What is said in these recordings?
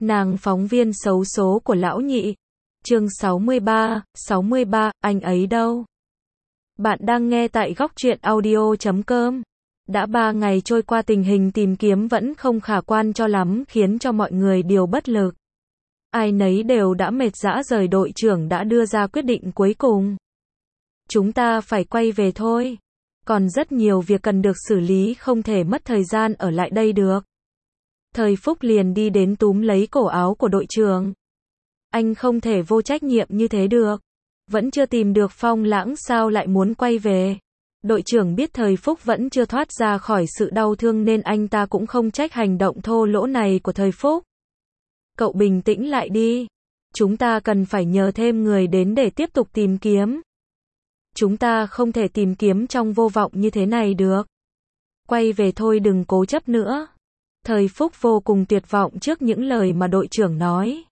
Nàng phóng viên xấu số của lão nhị. Chương 63, anh ấy đâu? Bạn đang nghe tại góc truyện audio.com. Đã 3 ngày trôi qua tình hình tìm kiếm vẫn không khả quan cho lắm khiến cho mọi người đều bất lực. Ai nấy đều đã mệt rã rời, đội trưởng đã đưa ra quyết định cuối cùng. Chúng ta phải quay về thôi. Còn rất nhiều việc cần được xử lý, không thể mất thời gian ở lại đây được. Thời Phúc liền đi đến túm lấy cổ áo của đội trưởng. Anh không thể vô trách nhiệm như thế được. Vẫn chưa tìm được Phong Lãng sao lại muốn quay về. Đội trưởng biết Thời Phúc vẫn chưa thoát ra khỏi sự đau thương nên anh ta cũng không trách hành động thô lỗ này của Thời Phúc. Cậu bình tĩnh lại đi. Chúng ta cần phải nhờ thêm người đến để tiếp tục tìm kiếm. Chúng ta không thể tìm kiếm trong vô vọng như thế này được. Quay về thôi, đừng cố chấp nữa. Thời Phúc vô cùng tuyệt vọng trước những lời mà đội trưởng nói.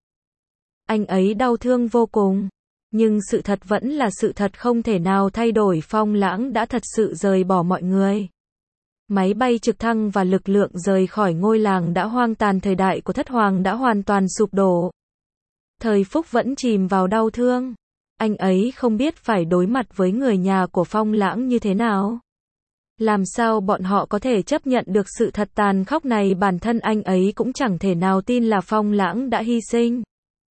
Anh ấy đau thương vô cùng. Nhưng sự thật vẫn là sự thật, không thể nào thay đổi. Phong Lãng đã thật sự rời bỏ mọi người. Máy bay trực thăng và lực lượng rời khỏi ngôi làng đã hoang tàn, thời đại của Thất Hoàng đã hoàn toàn sụp đổ. Thời Phúc vẫn chìm vào đau thương. Anh ấy không biết phải đối mặt với người nhà của Phong Lãng như thế nào. Làm sao bọn họ có thể chấp nhận được sự thật tàn khốc này, bản thân anh ấy cũng chẳng thể nào tin là Phong Lãng đã hy sinh.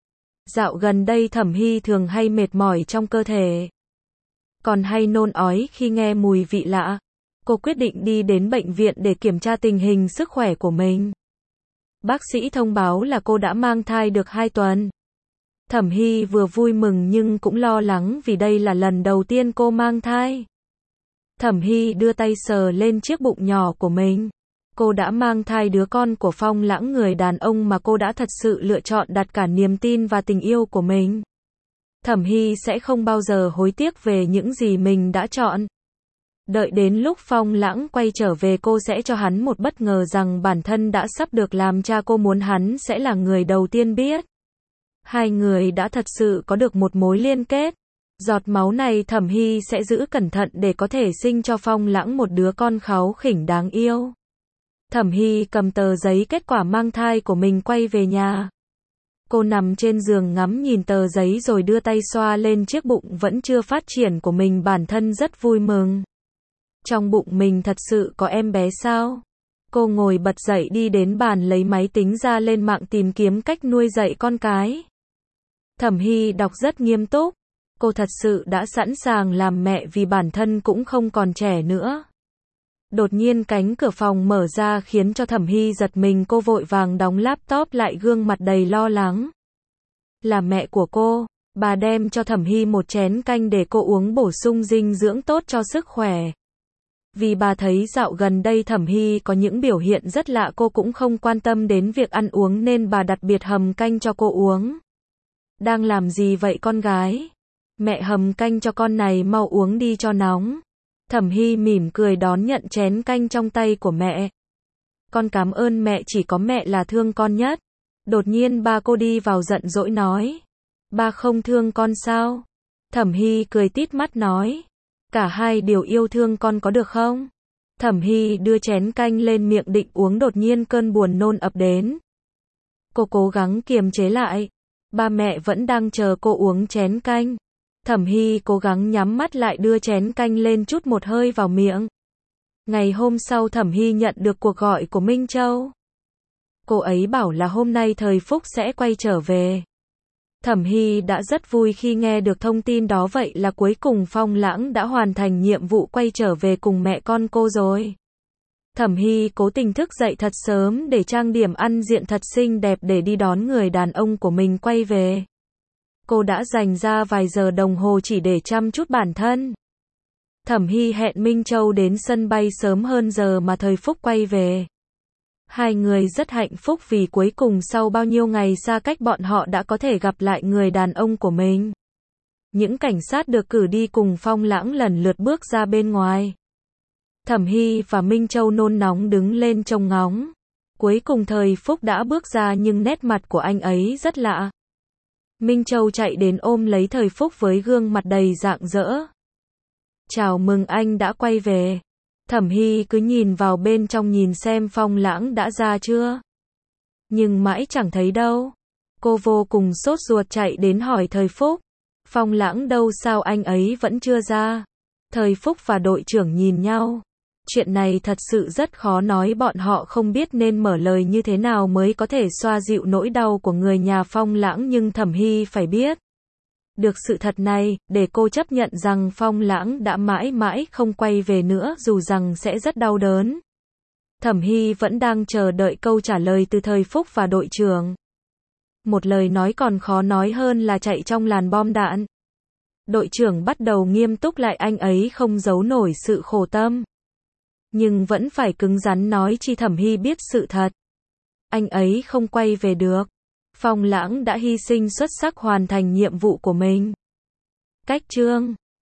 Dạo gần đây Thẩm Hy thường hay mệt mỏi trong cơ thể. Còn hay nôn ói khi nghe mùi vị lạ. Cô quyết định đi đến bệnh viện để kiểm tra tình hình sức khỏe của mình. Bác sĩ thông báo là cô đã mang thai được 2 tuần. Thẩm Hy vừa vui mừng nhưng cũng lo lắng vì đây là lần đầu tiên cô mang thai. Thẩm Hy đưa tay sờ lên chiếc bụng nhỏ của mình. Cô đã mang thai đứa con của Phong Lãng, người đàn ông mà cô đã thật sự lựa chọn đặt cả niềm tin và tình yêu của mình. Thẩm Hy sẽ không bao giờ hối tiếc về những gì mình đã chọn. Đợi đến lúc Phong Lãng quay trở về, cô sẽ cho hắn một bất ngờ rằng bản thân đã sắp được làm cha. Cô muốn hắn sẽ là người đầu tiên biết. Hai người đã thật sự có được một mối liên kết. Giọt máu này Thẩm Hy sẽ giữ cẩn thận để có thể sinh cho Phong Lãng một đứa con kháu khỉnh đáng yêu. Thẩm Hy cầm tờ giấy kết quả mang thai của mình quay về nhà. Cô nằm trên giường ngắm nhìn tờ giấy rồi đưa tay xoa lên chiếc bụng vẫn chưa phát triển của mình, bản thân rất vui mừng. Trong bụng mình thật sự có em bé sao? Cô ngồi bật dậy đi đến bàn lấy máy tính ra lên mạng tìm kiếm cách nuôi dạy con cái. Thẩm Hy đọc rất nghiêm túc. Cô thật sự đã sẵn sàng làm mẹ vì bản thân cũng không còn trẻ nữa. Đột nhiên cánh cửa phòng mở ra khiến cho Thẩm Hy giật mình, cô vội vàng đóng laptop lại, gương mặt đầy lo lắng. Là mẹ của cô. Bà đem cho Thẩm Hy một chén canh để cô uống bổ sung dinh dưỡng tốt cho sức khỏe. Vì bà thấy dạo gần đây Thẩm Hy có những biểu hiện rất lạ, cô cũng không quan tâm đến việc ăn uống nên bà đặc biệt hầm canh cho cô uống. Đang làm gì vậy con gái? Mẹ hầm canh cho con này, mau uống đi cho nóng. Thẩm Hy mỉm cười đón nhận chén canh trong tay của mẹ. Con cảm ơn mẹ, chỉ có mẹ là thương con nhất. Đột nhiên ba cô đi vào giận dỗi nói. Ba không thương con sao? Thẩm Hy cười tít mắt nói. Cả hai đều yêu thương con, có được không? Thẩm Hy đưa chén canh lên miệng định uống, đột nhiên cơn buồn nôn ập đến. Cô cố gắng kiềm chế lại. Ba mẹ vẫn đang chờ cô uống chén canh. Thẩm Hy cố gắng nhắm mắt lại, đưa chén canh lên chút một hơi vào miệng. Ngày hôm sau Thẩm Hy nhận được cuộc gọi của Minh Châu. Cô ấy bảo là hôm nay Thời Phúc sẽ quay trở về. Thẩm Hy đã rất vui khi nghe được thông tin đó, vậy là cuối cùng Phong Lãng đã hoàn thành nhiệm vụ quay trở về cùng mẹ con cô rồi. Thẩm Hy cố tình thức dậy thật sớm để trang điểm ăn diện thật xinh đẹp để đi đón người đàn ông của mình quay về. Cô đã dành ra vài giờ đồng hồ chỉ để chăm chút bản thân. Thẩm Hy hẹn Minh Châu đến sân bay sớm hơn giờ mà Thời Phúc quay về. Hai người rất hạnh phúc vì cuối cùng sau bao nhiêu ngày xa cách bọn họ đã có thể gặp lại người đàn ông của mình. Những cảnh sát được cử đi cùng Phong Lãng lần lượt bước ra bên ngoài. Thẩm Hy và Minh Châu nôn nóng đứng lên trông ngóng. Cuối cùng Thời Phúc đã bước ra nhưng nét mặt của anh ấy rất lạ. Minh Châu chạy đến ôm lấy Thời Phúc với gương mặt đầy rạng rỡ. Chào mừng anh đã quay về. Thẩm Hy cứ nhìn vào bên trong nhìn xem Phong Lãng đã ra chưa. Nhưng mãi chẳng thấy đâu. Cô vô cùng sốt ruột chạy đến hỏi Thời Phúc. Phong Lãng đâu, sao anh ấy vẫn chưa ra? Thời Phúc và đội trưởng nhìn nhau. Chuyện này thật sự rất khó nói, bọn họ không biết nên mở lời như thế nào mới có thể xoa dịu nỗi đau của người nhà Phong Lãng, nhưng Thẩm Hy phải biết được sự thật này, để cô chấp nhận rằng Phong Lãng đã mãi mãi không quay về nữa, dù rằng sẽ rất đau đớn. Thẩm Hy vẫn đang chờ đợi câu trả lời từ Thời Phúc và đội trưởng. Một lời nói còn khó nói hơn là chạy trong làn bom đạn. Đội trưởng bắt đầu nghiêm túc lại, anh ấy không giấu nổi sự khổ tâm. Nhưng vẫn phải cứng rắn nói chi Thẩm Hy biết sự thật. Anh ấy không quay về được. Phong Lãng đã hy sinh xuất sắc hoàn thành nhiệm vụ của mình. Cách chương